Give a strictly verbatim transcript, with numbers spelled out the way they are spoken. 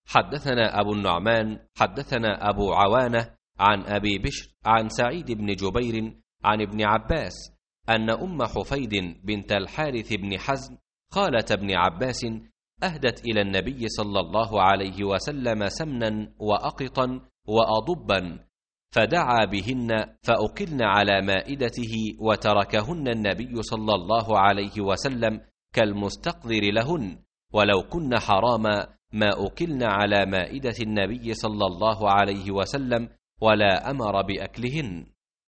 حدثنا أبو النعمان حدثنا أبو عوانة عن أبي بشر عن سعيد بن جبير عن ابن عباس أن أم حفيد بنت الحارث بن حزم خالة ابن عباس أهدت إلى النبي صلى الله عليه وسلم سمنا وأقطا وأضبا، فدعا بهن فأكلن على مائدته، وتركهن النبي صلى الله عليه وسلم كالمستقذر لهن، ولو كن حراما ما أكلن على مائدة النبي صلى الله عليه وسلم ولا أمر بأكلهن.